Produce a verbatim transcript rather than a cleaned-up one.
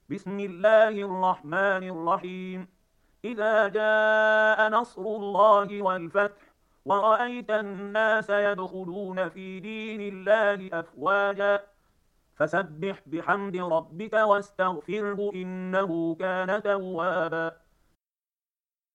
بسم الله الرحمن الرحيم. إذا جاء نصر الله والفتح ورأيت الناس يدخلون في دين الله أفواجا فسبح بحمد ربك واستغفره إنه كان توابا.